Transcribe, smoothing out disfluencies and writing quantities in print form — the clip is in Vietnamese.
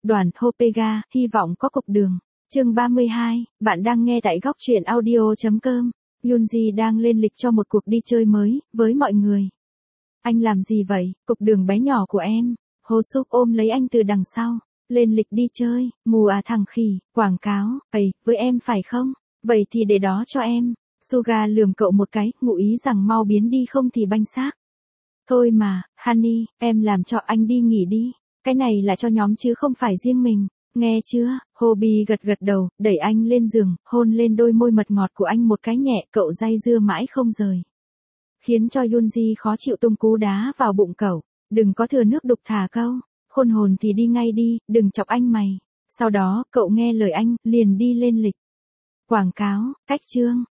Đoàn Hopega, hy vọng có cục đường. Chương 32, bạn đang nghe tại góc truyện audio.com. Yoonji đang lên lịch cho một cuộc đi chơi mới, với mọi người. Anh làm gì vậy, cục đường bé nhỏ của em? Ho Suk ôm lấy anh từ đằng sau. Lên lịch đi chơi, mù à thằng khỉ, quảng cáo, với em phải không? Vậy thì để đó cho em. Suga lườm cậu một cái, ngụ ý rằng mau biến đi không thì banh xác. Thôi mà, Honey, em làm cho anh đi nghỉ đi. Cái này là cho nhóm chứ không phải riêng mình. Nghe chưa? Hobie gật gật đầu, đẩy anh lên giường, hôn lên đôi môi mật ngọt của anh một cái nhẹ, cậu day dưa mãi không rời. Khiến cho Yoonji khó chịu tung cú đá vào bụng cậu. Đừng có thừa nước đục thả câu. Khôn hồn thì đi ngay đi, đừng chọc anh mày. Sau đó, cậu nghe lời anh, liền đi lên lịch. Quảng cáo, cách chương.